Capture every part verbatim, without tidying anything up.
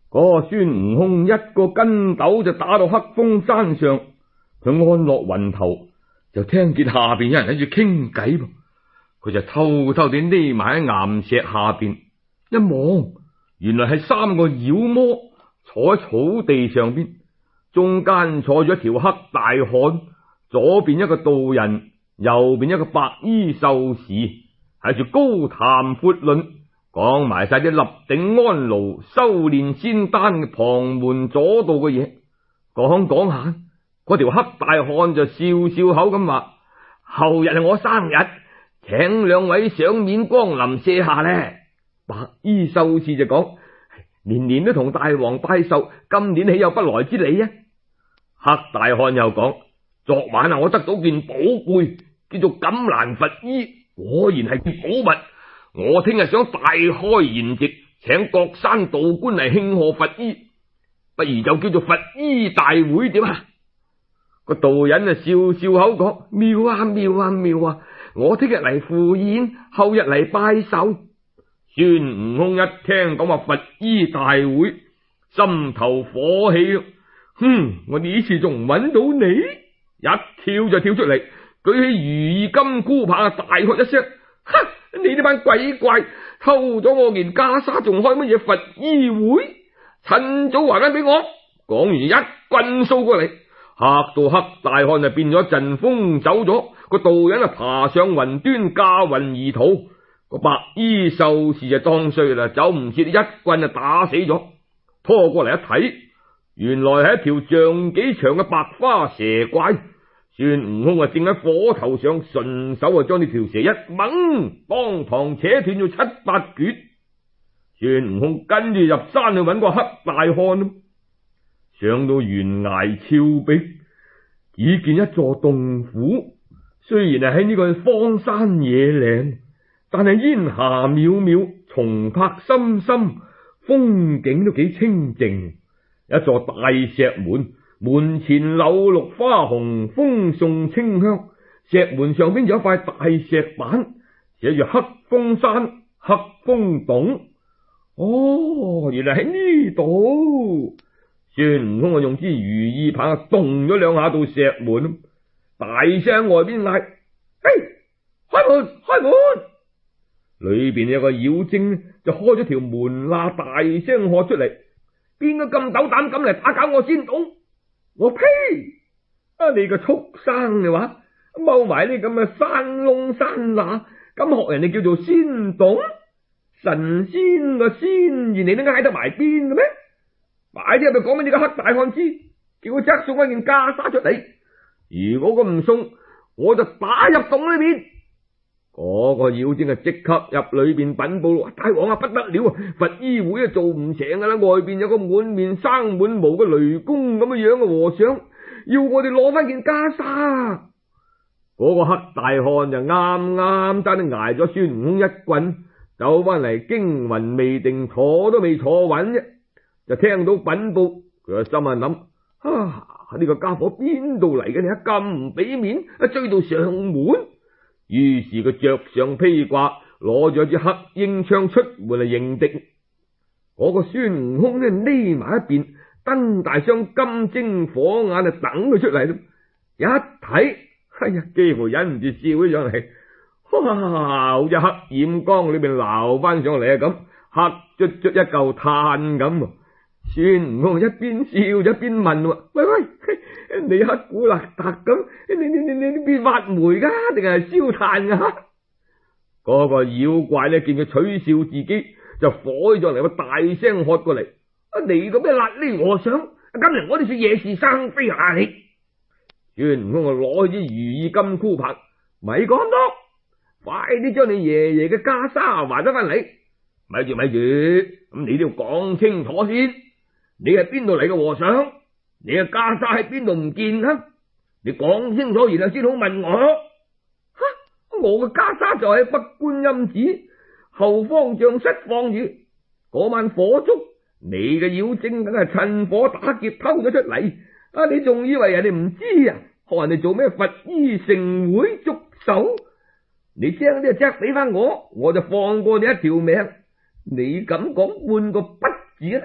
嗰個孫悟空一個筋斗就打到黑風山上，佢安落雲頭，就聽見下邊有人喺度傾偈噃。佢就偷偷地匿埋喺岩石下邊，一望，原來係三個妖魔坐喺草地上邊，中間坐咗一條黑大漢，左邊一個道人，右邊一個白衣獸士，喺住高談闊論，講埋晒啲立定安牢、修煉仙丹嘅旁門左道嘅嘢。講講下，嗰條黑大漢就笑笑口咁話：後日係我生日，請兩位賞面光臨舍下呢。白衣獸士就講：年年都同大王拜壽，今年豈有不來之理啊？黑大漢又講：昨晚啊，我得到件寶貝，叫做錦蘭佛衣，果然係件寶物。我聽日想大開筵席，請各山道觀嚟慶賀佛衣，不如就叫做佛衣大會點啊？個道人啊笑笑口講：妙啊妙啊妙啊！我聽日嚟赴宴，後日嚟拜壽。孫悟空一聽講話佛衣大會，心頭火起，哼！我呢次仲唔揾到你？一跳就跳出嚟，舉起如意金箍棒，大喝一聲：哼！你呢班鬼怪偷咗我件袈裟，仲開乜嘢佛衣會？趁早還翻俾我！講完一棍掃過嚟，嚇到黑大漢就變咗陣風走咗，個道人啊爬上雲端駕雲而逃。個白衣獸士就當衰啦，走唔切，一棍就打死咗。拖過嚟一睇，原來係一條丈幾長嘅白花蛇怪。孫悟空啊正喺火頭上，順手啊將呢條蛇一掹，當堂扯斷咗七八橛。孫悟空跟住入山去揾個黑大漢，上到懸崖峭壁，只見一座洞府，雖然係喺呢個荒山野嶺，但係煙霞渺渺，松柏深深，風景都幾清靜。一座大石門，門前柳綠花紅，風送清香。石門上邊有一塊大石板，寫住黑風山黑風洞。哦，原來喺呢度。孫悟空啊用支如意棒動咗兩下到石門，大聲外邊嗌：嘿，開門開門！裏邊有個妖精就開咗條門罅，大聲喝出嚟：邊個咁斗膽敢嚟打攪我仙洞？我呸！啊，你個畜生嘅話，踎埋呢咁嘅山窿山罅，咁學人哋叫做仙洞？神仙個仙字你都嗌得埋邊嘅咩？快啲入去講俾你個黑大漢知，叫佢即送翻件袈裟出嚟。如果佢唔送，我就打入洞裏邊。嗰個妖精啊，即刻入裏邊稟報：大王啊，不得了啊！佛衣會啊做唔成噶啦，外邊有個滿面生滿毛嘅雷公咁嘅樣嘅和尚，要我哋攞翻件袈裟。嗰個黑大漢就啱啱真係挨咗孫悟空一棍，走翻嚟驚魂未定，坐都未坐穩啫，就聽到稟報，佢個心啊諗：啊，呢個家伙邊度嚟嘅？你一咁唔俾面，追到上門。於是佢着上披掛，攞咗支黑鷹槍出門嚟迎敵。嗰、那個孫悟空呢匿埋一邊，瞪大雙金睛火眼就等佢出嚟。一睇，哎呀，幾乎忍唔住笑咗上嚟。哇，好似黑染缸裏邊撈翻上嚟啊咁，黑卒卒一嚿炭咁。孫悟空一邊笑一邊問：喂喂，你黑古勒達咁，你你你你你邊挖煤噶，定係燒炭噶？嗰個妖怪呢見佢取笑自己，就火起上嚟，大聲喝過嚟：啊，你個咩癩痢和尚，今日我哋算惹是生非啊你！孫悟空啊攞起支如意金箍棒，咪講多，快啲將你爺爺嘅袈裟還咗翻嚟。咪住咪住，咁你都要講清楚先。你係邊度嚟嘅和尚？你嘅袈裟喺邊度唔見啊？你講清楚，然後先好問我。吓，我嘅袈裟就喺北觀音寺後方丈室放住。嗰晚火燭，你嘅妖精梗係趁火打劫偷咗出嚟。啊，你仲以為人哋唔知啊？學人哋做咩佛衣盛會捉手？你將啲隻俾翻我，我就放過你一條命。你敢講半個不字啊？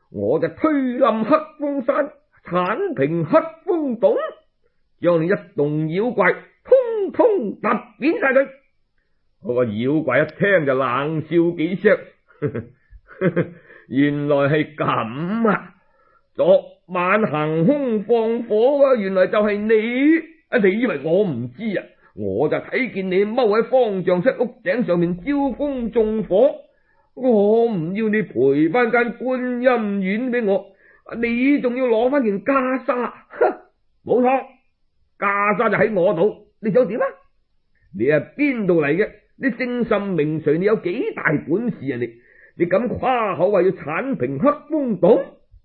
我就推冧黑風山，鏟平黑風洞，將你一洞妖怪通通踏扁晒佢。嗰個妖怪一聽就冷笑幾聲，原來係咁啊！昨晚行凶放火啊，原來就係你啊！你以為我唔知啊？我就睇見你踎喺方丈室屋頂上面招風縱火，我唔要你賠翻間觀音院俾我，你仲要攞翻件袈裟，冇錯，袈裟就喺我度，你想點啊？你係邊度嚟嘅？你姓甚名誰？你有幾大本事啊？你你敢誇口話要鏟平黑風洞？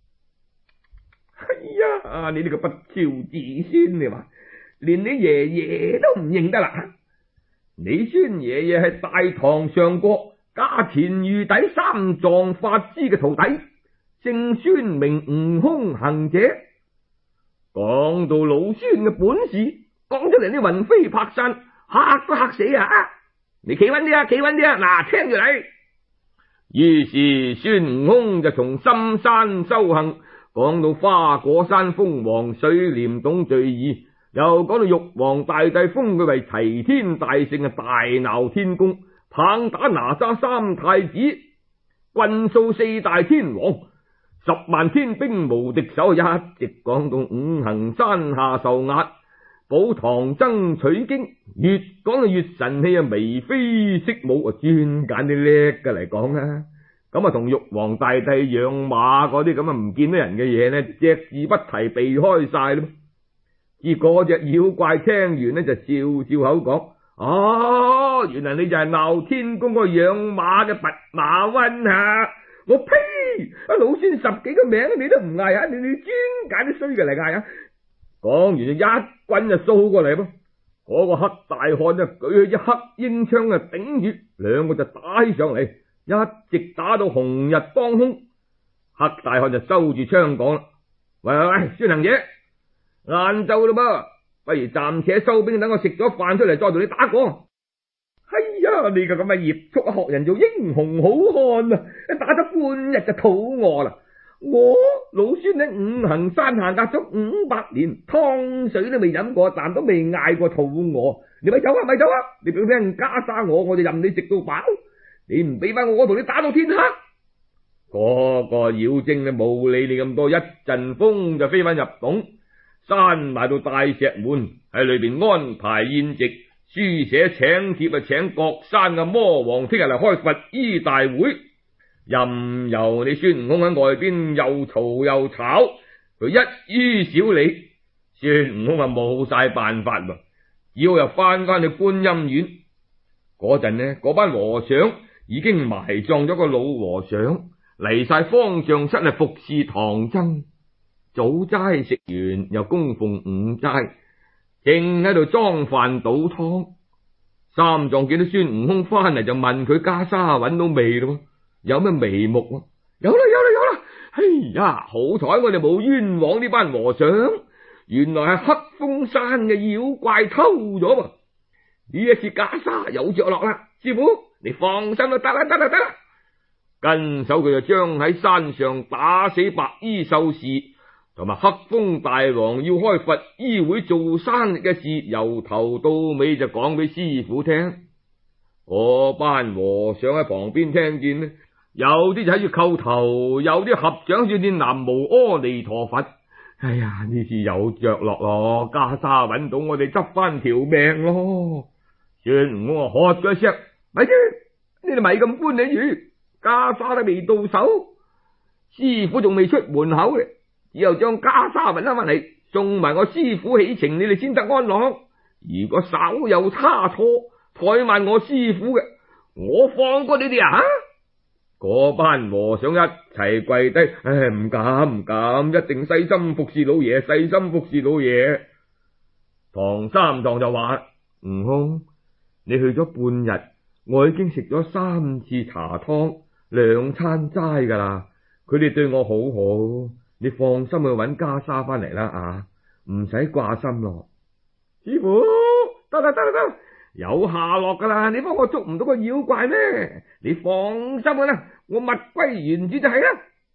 哎呀，你呢個不肖子孫，你話連你爺爺都唔認得啦！你孫爺爺係大唐上國家前御底三藏法師嘅徒弟，姓孫名悟空行者。講到老孫嘅本事，講出嚟啲雲飛魄散，嚇都嚇死啊！你企穩啲啊，企穩啲啊！嗱，聽住嚟。於是孫悟空就從深山修行，講到花果山封王水簾洞墜異，又講到玉皇大帝封佢為齊天大聖啊，大鬧天宮，棒打哪吒三太子，棍掃四大天王，十萬天兵無敵手，一直講到五行山下受壓，保唐僧取經，越講就越神氣啊，眉飛色舞啊，專揀啲叻嘅嚟講啊。咁啊，同玉皇大帝養馬嗰啲咁啊唔見得人嘅嘢呢，隻字不提，避開晒啦。而嗰隻妖怪聽完呢，就笑笑口講：哦，原來你就係鬧天宮個養馬嘅弼馬溫啊！我呸！啊，老孫十幾個名你都唔嗌啊，你你專揀啲衰嘅嚟嗌啊！講完就一棍就掃過嚟噃，嗰個黑大漢就舉起隻黑鷹槍啊頂住，兩個就打起上嚟，一直打到紅日當空。黑大漢就收住槍講啦：喂喂喂，孫行者，晏晝啦噃，不如暫且收兵，等我食咗飯出嚟再同你打過。哎呀，你個咁嘅孽畜啊，學人做英雄好漢啊，打咗半日就肚餓啦。我老孫喺五行山下隔咗五百年，湯水都未飲過，但都未嗌過肚餓。你咪走啊，咪走啊！你俾人袈裟我，我就任你食到飽。你唔俾翻我，我同你打到天黑。嗰個妖精呢，冇理你咁多，一陣風就飛翻入洞，閂埋到大石門，喺裏邊安排宴席，書寫請帖啊，請各山嘅魔王聽日嚟開佛醫大會。任由你孫悟空喺外邊又嘈又吵，佢一於少理。孫悟空啊冇晒辦法噃，要又翻翻去觀音院。嗰陣呢，嗰班和尚已經埋葬咗個老和尚，嚟晒方丈室嚟服侍唐僧。早齋食完，又供奉午齋，正喺度裝飯倒湯。三藏見到孫悟空翻嚟，就問佢袈裟揾到未咯？有咩眉目啊？有啦有啦有啦！哎呀，好彩我哋冇冤枉呢班和尚，原來係黑風山嘅妖怪偷咗喎。呢一次袈裟有着落啦，師傅你放心啦，得啦得啦得啦。跟手佢就將喺山上打死白衣獸士同埋黑風大王要開佛醫會做生意嘅事，由頭到尾就講俾師傅聽。嗰班和尚喺旁邊聽見呢，有啲就喺度叩頭，有啲合掌住念南無阿彌陀佛。哎呀，呢次有着落咯，袈裟揾到，我哋執翻條命咯。孫悟空喝咗一聲：咪住，你哋咪咁搬你住，袈裟都未到手，師傅仲未出門口嘅，以後將袈裟揾翻翻嚟，送埋我師傅起程，你哋先得安樂。如果稍有差錯，怠慢我師傅嘅，我放過你哋啊！嗰班和尚一齊跪低，唉，唔敢唔敢，一定細心服侍老爺，細心服侍老爺。唐三藏就話：悟空，你去咗半日，我已經食咗三次茶湯，兩餐齋噶啦。佢哋對我好好，你放心去揾袈裟翻嚟啦啊，唔使掛心咯。師傅，得啦得啦得啦，有下落噶啦，你幫我捉唔到個妖怪咩？你放心啦，我物歸原主就係啦。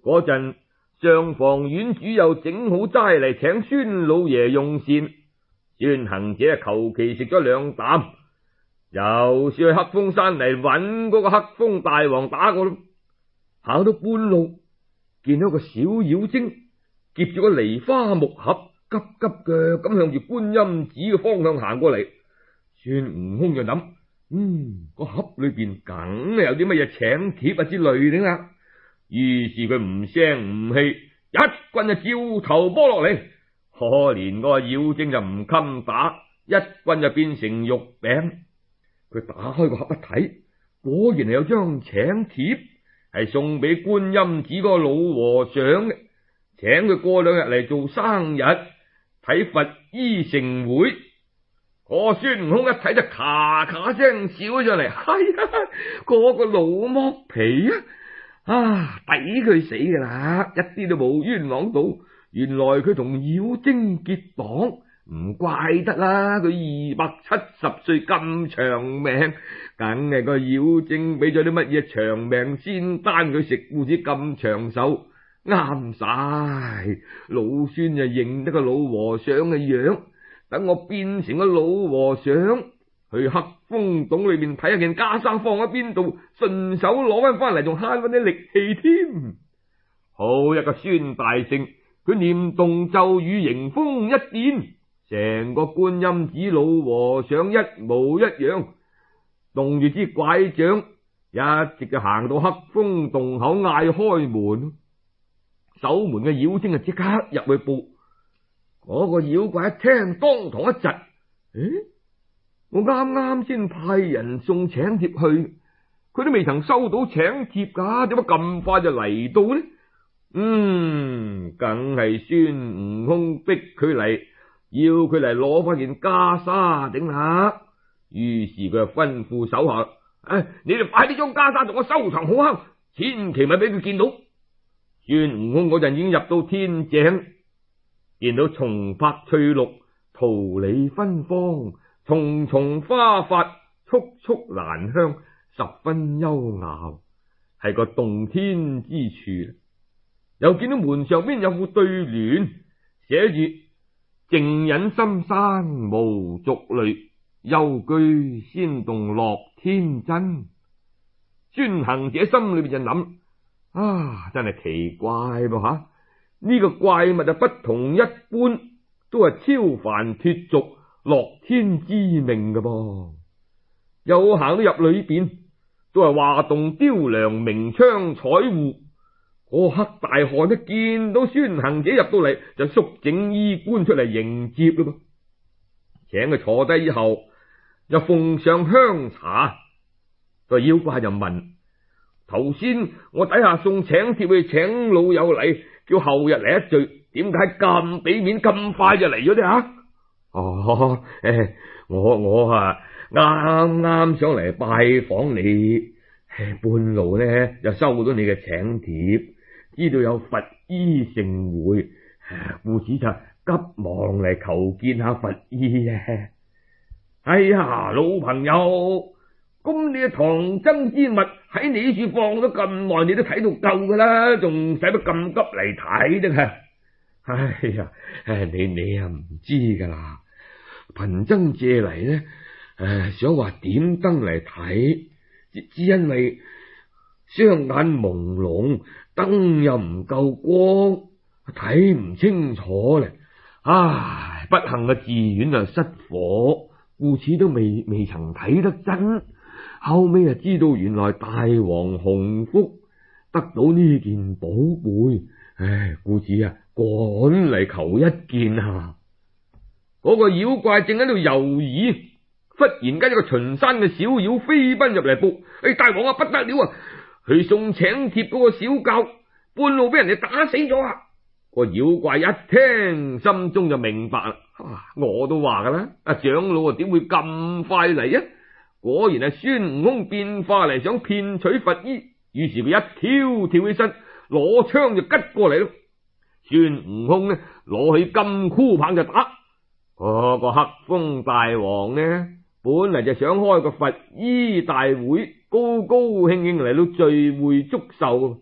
嗰陣上房院主又整好齋嚟請孫老爺用膳，孫行者求其食咗兩啖，又是去黑風山嚟搵嗰個黑風大王打過咯。行到半路，見到個小妖精夾住個梨花木盒，急急腳咁向住觀音寺嘅方向行過嚟。孫悟空就諗，嗯，個盒裏邊梗係有啲乜嘢請帖啊之類嘅啦。於是佢唔聲唔氣，一棍就照頭波落嚟。可憐個妖精就唔襟打，一棍就變成肉餅。佢打開個盒一睇，果然係有張請帖，係送俾觀音寺個老和尚嘅，請佢過兩日嚟做生日睇佛衣成會。個孫悟空一睇就咔咔聲笑咗上嚟，係啊，嗰個老剝皮啊！啊，抵佢死噶啦，一啲都冇冤枉到。原來佢同妖精結黨，唔怪得啦。佢二百七十歲咁長命，梗係個妖精俾咗啲乜嘢長命仙丹佢食，故此咁長壽。啱晒，老孫就認得個老和尚嘅樣。等我變成個老和尚，去黑風洞裏面睇下件袈裟放喺邊度，順手攞翻翻嚟，仲慳翻啲力氣添。好一個孫大聖，佢念動咒語，迎風一電，成個觀音寺老和尚一模一樣，動住支拐杖，一直就行到黑風洞口嗌開門。守門嘅妖精就即刻入去報。嗰個妖怪一聽，當堂一窒，誒，我啱啱先派人送請帖去，佢都未曾收到請帖噶，點解咁快就嚟到呢？嗯，梗係孫悟空逼佢嚟，要佢嚟攞翻件袈裟頂下。於是佢就吩咐手下，誒，你哋快啲將袈裟同我收藏好坑，千祈咪俾佢見到。孫悟空嗰陣已經入到天井，見到松柏翠綠，桃李芬芳，重重花髮，簇簇蘭香，十分優雅，係個洞天之處。又見到門上邊有副對聯，寫住靜隱深山無續類，幽居仙洞樂天真。孫行者心裏邊就諗，啊，真係奇怪噃吓！呢個怪物就不同一般，都係超凡脫俗、樂天知命嘅噃。又行到入裏邊，都係華棟雕梁、明窗彩戶。嗰黑大漢一見到孫行者入到嚟，就肅整衣冠出嚟迎接咯噃。請佢坐低以後，又奉上香茶。個妖怪就問：頭先我底下送請帖去請老友嚟，叫後日嚟一聚，點解咁俾面咁快就嚟咗啲啊？哦，誒，我我啊啱啱上嚟拜訪你，半路呢就收到你嘅請帖，知道有佛衣盛會，故此就急忙嚟求見下佛衣啊！哎呀，老朋友，咁你嘅唐僧之物喺你處放咗咁耐，你都睇到夠噶啦，仲使乜咁急嚟睇啫？哎呀，你你啊唔知噶啦，貧僧借嚟呢，誒，想話點燈嚟睇，只因為雙眼朦朧，燈又唔夠光，睇唔清楚咧。唉，不幸嘅寺院就失火，故此都未未曾睇得真。後尾就知道原來大王洪福得到呢件寶貝，唉，故此啊趕嚟求一見啊！嗰個妖怪正喺度猶豫，忽然間一個巡山嘅小妖飛奔入嚟報：誒，大王啊，不得了啊！去送請帖嗰個小教半路俾人哋打死咗啊！個妖怪一聽，心中就明白啦。啊，我都話噶啦，阿長老啊，點會咁快嚟啊？果然係孫悟空變化嚟，想騙取佛衣。於是佢一跳跳起身，攞槍就吉過嚟咯。孫悟空呢，攞起金箍棒就打。嗰個黑風大王呢，本嚟就想開個佛衣大會，高高興興嚟到聚會祝壽，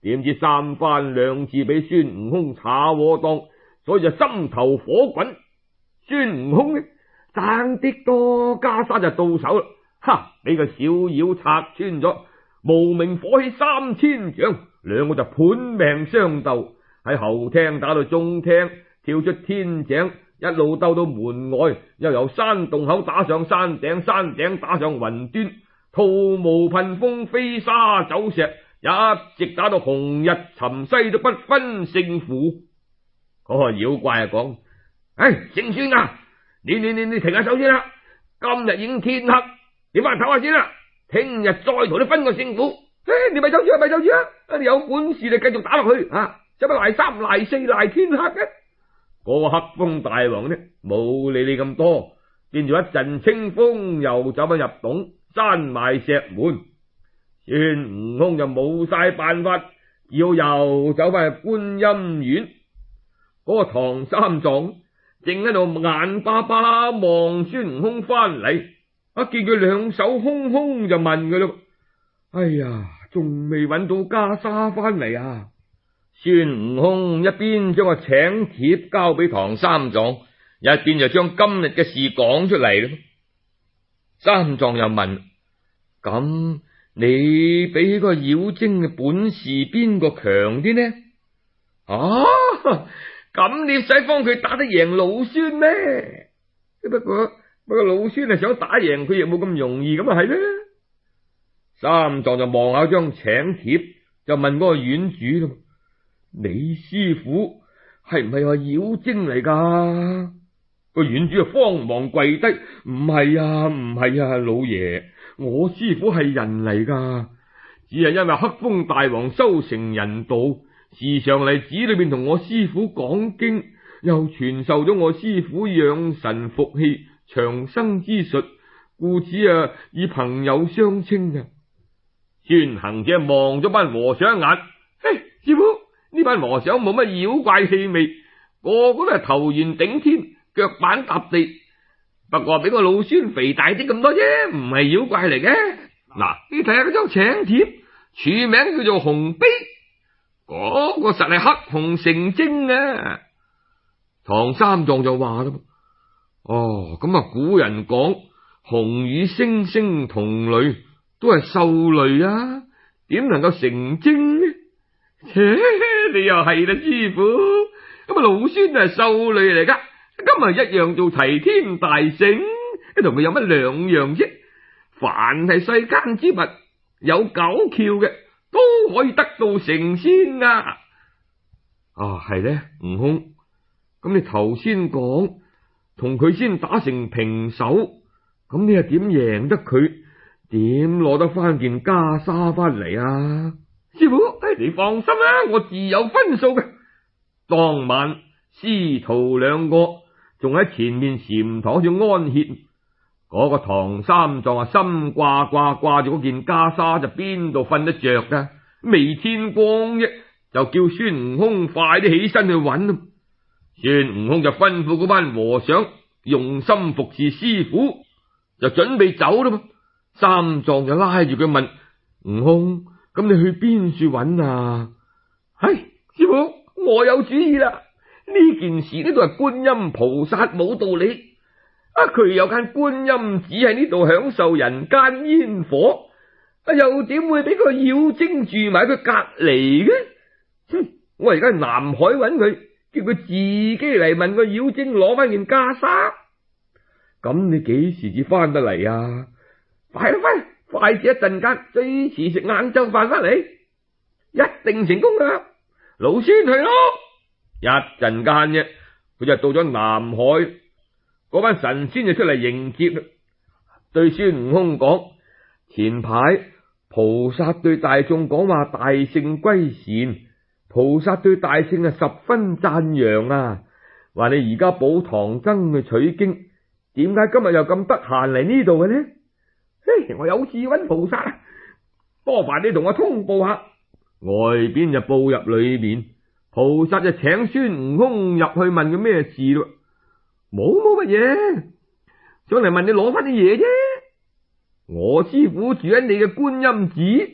點知三番兩次俾孫悟空查禍當，所以就心頭火滾。孫悟空呢，爭啲多袈裟就到手啦，哈！俾個小妖拆穿咗，無名火起三千丈，兩個就盤命相鬥，喺後廳打到中廳，跳出天井，一路鬥到門外，又由山洞口打上山頂，山頂打上雲端，圖無噴風，飛沙走石，一直打到紅日沉西都不分勝負。嗰個妖怪啊講：唉，勝算啊！你你你你停下手先啦！今日已經天黑，你翻嚟唞下先啦。聽日再同你分個勝負。唉，你咪走住啊，咪走住啊！你有本事你繼續打落去啊！使乜賴三賴四賴天黑嘅？嗰個黑風大王呢，冇理你咁多，變咗一陣清風，又走翻入洞，閂埋石門。孫悟空就冇晒辦法，只好又走翻去觀音院。嗰個唐三藏正喺度眼巴巴望孫悟空翻嚟，一見佢兩手空空就問佢咯：哎呀，仲未揾到袈裟翻嚟啊？孫悟空一邊將個請帖交俾唐三藏，一邊就將今日嘅事講出嚟咯。三藏又問：咁你比起個妖精嘅本事邊個強啲呢？啊，咁你使幫佢打得贏老孫咩？不過不過老孫係想打贏佢，亦冇咁容易，咁啊係咧。三藏就望下張請帖，就問嗰個院主咯：你師傅係唔係話妖精嚟噶？個院主啊慌忙跪低：唔係啊，唔係啊，老爺，我師傅係人嚟噶，只係因為黑風大王修成人道，時常嚟寺裏邊同我師傅講經，又傳授咗我師傅養神服氣、長生之術，故此啊以朋友相稱啊。孫行者望咗班和尚一眼：嘿，師傅，呢班和尚冇乜妖怪氣味，個個都係頭圓頂天，腳板踏地，不過比個老孫肥大啲咁多啫，唔係妖怪嚟嘅。嗱，你睇下嗰張請帖，署名叫做紅碑，嗰個實係黑熊成精啊！唐三藏就話啦：哦，咁啊，古人講熊與猩猩同類，都係獸類啊，點能夠成精呢？切，你又係啦，師傅，咁啊，老孫係獸類嚟噶，今日一樣做齊天大聖，同佢有乜兩樣啫？凡係世間之物有九竅嘅，都可以得道成仙噶。啊，係咧，悟空，咁你頭先講同佢先打成平手，咁你又點贏得佢？點攞得翻件袈裟翻嚟啊？師傅，你放心啦，我自有分數嘅。當晚師徒兩個仲喺前面禪堂住安歇，嗰、那個唐三藏啊心掛掛掛住嗰件袈裟，就邊度瞓得着噶？未天光啫，就叫孫悟空快啲起身去揾。孫悟空就吩咐嗰班和尚用心服侍師傅，就準備走啦嘛。三藏就拉住佢問：悟空，咁你去邊處揾啊？唉，師傅，我有主意啦！呢件事呢都係觀音菩薩冇道理啊！佢有間觀音寺喺呢度享受人間煙火，啊又點會俾個妖精住埋佢隔籬嘅？哼！我而家喺南海揾佢，叫佢自己嚟問個妖精攞翻件袈裟。咁你幾時至翻得嚟啊？快啦快，快至一陣間，最遲食晏晝飯翻嚟，一定成功噶！老孫去咯，一陣間啫，佢就到咗南海，嗰班神仙就出嚟迎接啦。對孫悟空講：前排菩薩對大眾講話大聖歸善，菩薩對大聖啊十分讚揚啊，話你而家補唐僧去取經，點解今日又咁得閒嚟呢度嘅呢？嘿，我有事揾菩薩，多煩你同我通報下。外邊就報入裏面，菩薩就請孫悟空入去問佢咩事咯。冇冇乜嘢，上嚟問你攞翻啲嘢啫。我師傅住喺你嘅觀音寺，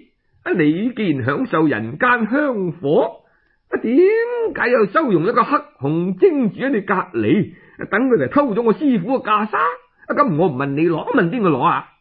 啊，你既然享受人間香火，啊，點解又收容一個黑熊精住喺你隔籬，等佢嚟偷咗我師傅嘅袈裟？啊，咁我唔問你攞，問邊個攞啊？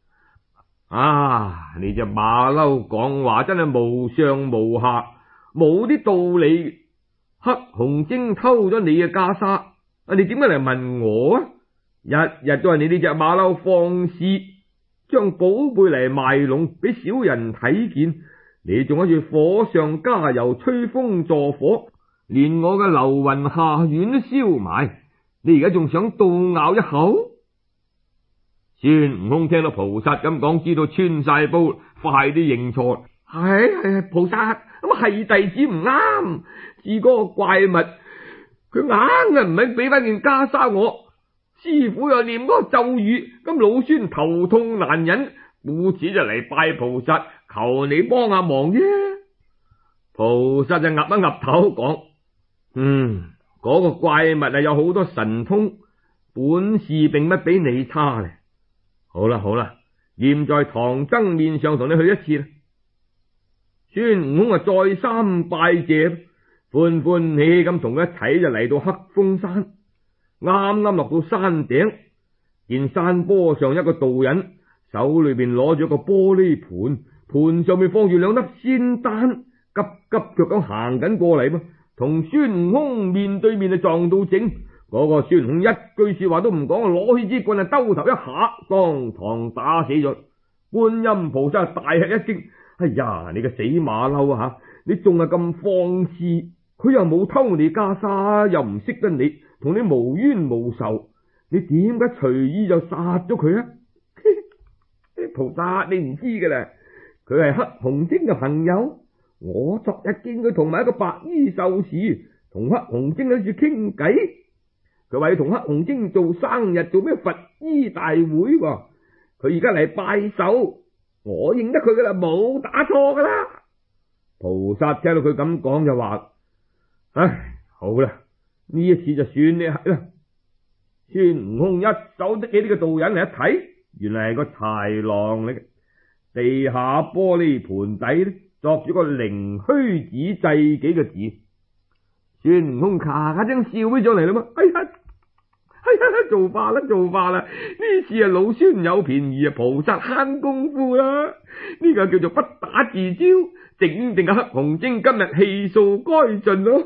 啊，你隻馬騮講話真係無上無下，冇啲道理。黑熊精偷咗你嘅袈裟，啊，你點解嚟問我啊？日日都係你呢隻馬騮放肆，將寶貝嚟賣弄俾小人睇見，你仲喺住火上加油，吹風助火，連我嘅流雲下院都燒埋，你而家仲想倒咬一口？孫悟空聽到菩薩咁講，知道穿晒煲，快啲認錯。係係菩薩，咁係弟子唔啱，至嗰個怪物佢硬係唔肯俾翻件袈裟我，師傅又念嗰個咒語，咁老孫頭痛難忍，故此就嚟拜菩薩，求你幫下忙啫。菩薩就岌一岌頭講：嗯，嗰個怪物啊有好多神通，本事並不比你差咧。好啦好啦，念在唐僧面上同你去一次啦。孫悟空啊再三拜謝，歡歡喜喜咁同佢一齊就嚟到黑風山。啱啱落到山頂，見山坡上一個道人手裏邊攞咗個玻璃盤，盤上面放住兩粒仙丹，急急腳咁行緊過嚟噃，同孫悟空面對面就撞到正。嗰個孫悟空一句說話都唔講，攞起支棍啊兜頭一下，當堂打死咗。觀音菩薩大吃一驚：哎呀，你個死馬騮啊吓！你仲係咁放肆，佢又冇偷你袈裟，又唔識得你，同你無冤無仇，你點解隨意就殺咗佢啊？菩薩，你唔知噶啦，佢係黑熊精嘅朋友。我昨日見佢同埋一個白衣獸士同黑熊精喺度傾偈。佢話要同黑熊精做生日，做咩佛衣大會？佢而家嚟拜手，我認得佢噶啦，冇打錯噶啦。菩薩聽到佢咁講就話：唉，好啦，呢一次就算你係啦。孫悟空一手拎起呢個道人嚟一睇，原來係個豺狼嚟嘅。地下玻璃盤底咧，作住個靈虛子制幾個字。孫悟空咔咔聲笑起咗嚟啦嘛！哎呀，哎呀，做罷啦，做罷啦！呢次啊，老孫有便宜啊，菩薩慳功夫啦！呢個叫做不打自招，整定個黑熊精今日氣數該盡咯。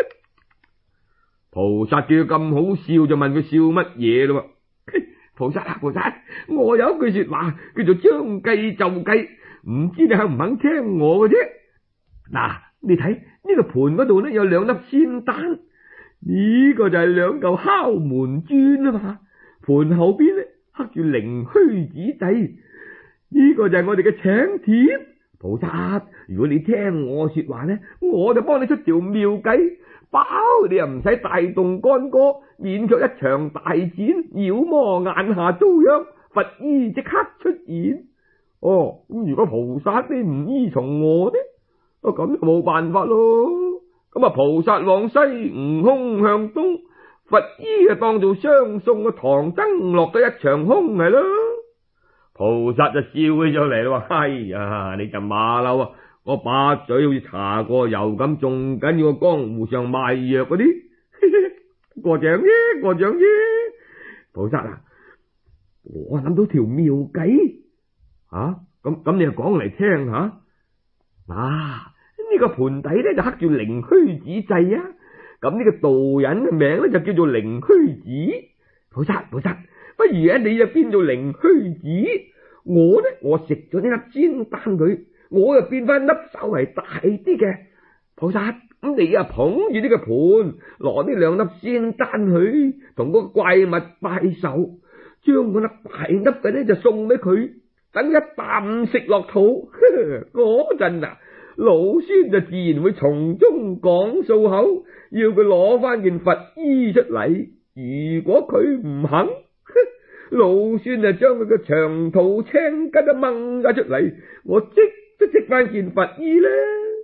菩薩見佢咁好笑，就問佢笑乜嘢咯？菩薩啊，菩薩，我有一句說話叫做將計就計，唔知你肯唔肯聽我嘅啫？嗱，你睇呢個盤嗰度咧有兩粒仙丹，呢個就係兩嚿敲門磚啊嘛。盤後邊咧刻住靈虛子制，呢個就係我哋嘅請帖。菩薩，如果你聽我說話咧，我就幫你出條妙計，包你又唔使大動干戈，免卻一場大戰，妖魔眼下遭殃，佛衣即刻出現。哦，咁如果菩薩你唔依從我呢？哦，咁就冇辦法咯。咁啊，菩薩往西，悟空向東，佛衣啊當做相送嘅唐僧落咗一場空係咯。菩薩就笑起咗嚟啦，話：哎呀，你就馬騮啊！我把嘴好似搽過油咁，仲緊要個江湖上賣藥嗰啲過獎啫，過獎啫。菩薩啊，我諗到條妙計啊！咁咁，你就講嚟聽下。嗱、啊，呢、這個盤底咧就刻住靈虛子制啊。咁呢個道人嘅名咧就叫做靈虛子。菩薩，菩薩，不如啊，你就變做靈虛子，我咧我食咗呢粒仙丹佢，我又變翻粒稍為大啲嘅。菩薩，咁你啊捧住呢個盤，攞呢兩粒仙丹去同嗰個怪物拜壽，將嗰粒大粒嘅咧就送俾佢，等一啖食落肚，嗰陣啊，老孫就自然會從中講數口，要佢攞翻件佛衣出嚟。如果佢唔肯，老孫就將佢個長途青筋都掹咗出嚟，我即都織翻件佛衣咧。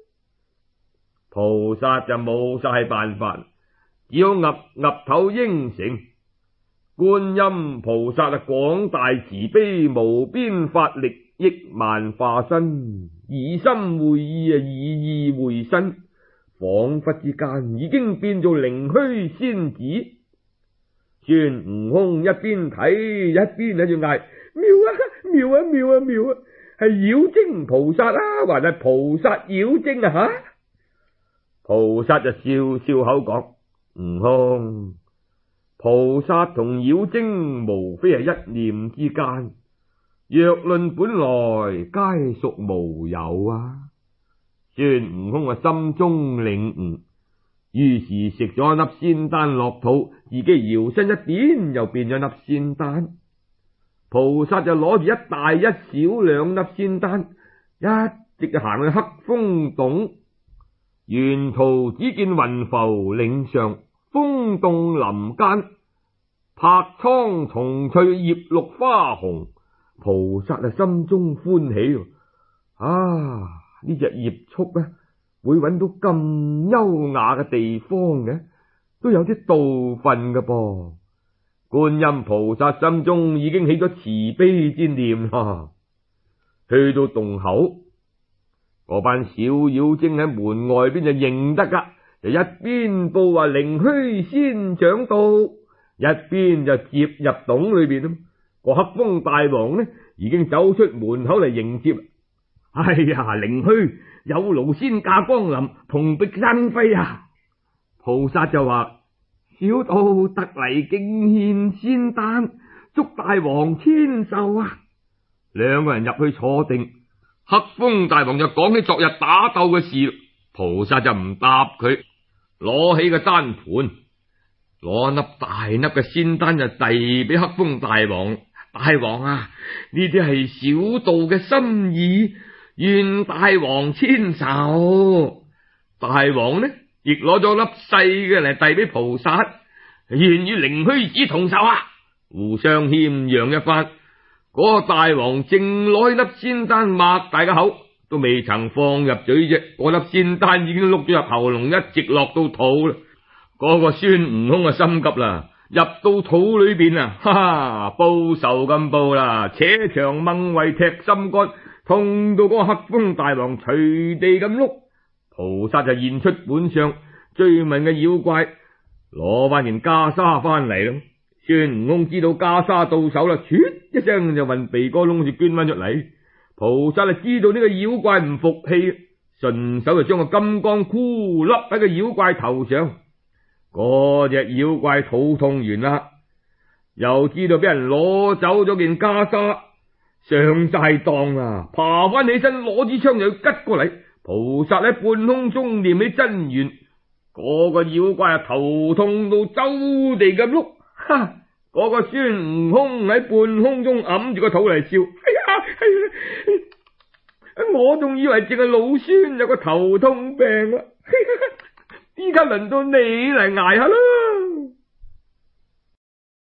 菩薩就冇晒辦法，只好岌岌頭應承。觀音菩薩啊，廣大慈悲，無邊法力，億萬化身， 以心會意啊，以意會身，恍惚之間已經變做靈虛仙子。孫悟空一邊睇一邊喺度嗌：妙啊妙啊妙啊妙啊！係妖精菩薩啊，還係菩薩妖精啊吓？菩薩就笑笑口講：悟空，菩薩同妖精無非係一念之間，若論本來皆屬無有啊！孫悟空啊心中領悟，於是食咗一粒仙丹落肚，自己搖身一變又變咗粒仙丹。菩薩就攞住一大一小兩粒仙丹，一直就行去黑風洞。沿途只見雲浮嶺上，風動林間，柏蒼松翠，葉綠花紅。菩薩啊心中歡喜，啊呢隻葉畜啊會揾到咁優雅嘅地方嘅，都有啲道分㗎噃。觀音菩薩心中已經起咗慈悲之念啦。去到洞口，嗰班小妖精喺門外邊就認得噶，就一邊報話靈虛仙長到，一邊就接入洞裏邊。個黑風大王呢已經走出門口嚟迎接。哎呀，靈虛有勞仙駕光臨，同璧山輝啊！菩薩就話：小道特嚟敬獻仙丹，祝大王千壽啊！兩個人入去坐定，黑風大王就講起昨日打鬥嘅事，菩薩就唔答佢，攞起個丹盤，攞粒大粒嘅仙丹就遞俾黑風大王。大王啊，呢啲係小道嘅心意，願大王千壽。大王呢亦攞咗粒細嘅嚟遞俾菩薩，願與靈虛子同壽啊！互相謙讓一番。嗰、那個大王正攞起粒仙丹擘大個口，都未曾放入嘴啫，嗰粒仙丹已經碌咗入喉嚨，一直落到肚啦。嗰、那個孫悟空啊心急啦，入到肚裏邊啊，哈哈，報仇咁報啦，扯長掹衛踢心肝，痛到嗰個黑風大王隨地咁碌。菩薩就現出本相，追問嘅妖怪，攞翻件袈裟翻嚟咯。孫悟空知道袈裟到手啦，啜一聲就運鼻哥窿就捐翻出嚟。菩薩就知道呢個妖怪唔服氣，順手就將個金剛箍笠喺個妖怪頭上。嗰隻妖怪肚痛完啦，又知道俾人攞走咗件袈裟，上晒當啦，爬翻起身攞支槍就要吉過嚟。菩薩喺半空中念起真言，嗰、那個妖怪啊頭痛到周地咁碌。哈！嗰、那個孫悟空喺半空中揞住個肚嚟笑。哎呀，哎呀，我仲以為淨係老孫有個頭痛病啊！依家輪到你嚟挨下啦。